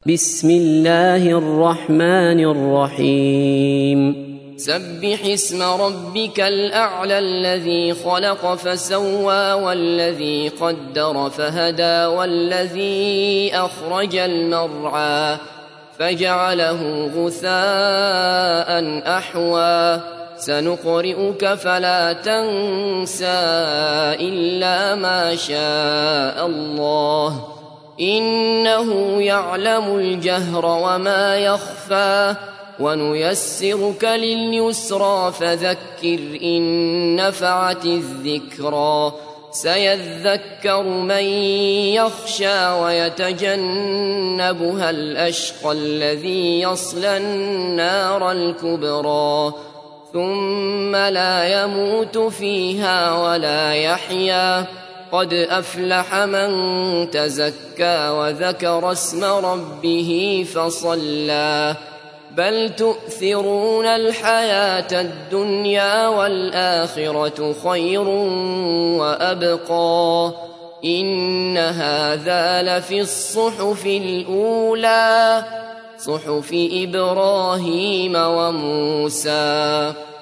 بسم الله الرحمن الرحيم سبح اسم ربك الأعلى الذي خلق فسوى والذي قدر فهدى والذي أخرج المرعى فجعله غثاء أحوى سنقرئك فلا تنسى إلا ما شاء الله إنه يعلم الجهر وما يخفى ونيسرك لليسرى فذكر إن نفعت الذكرى سيذكر من يخشى ويتجنبها الأشقى الذي يصلى النار الكبرى ثم لا يموت فيها ولا يحيا قد أفلح من تزكى وذكر اسم ربه فصلى بل تؤثرون الحياة الدنيا والآخرة خير وأبقى إن هذا لفي الصحف الأولى صحف إبراهيم وموسى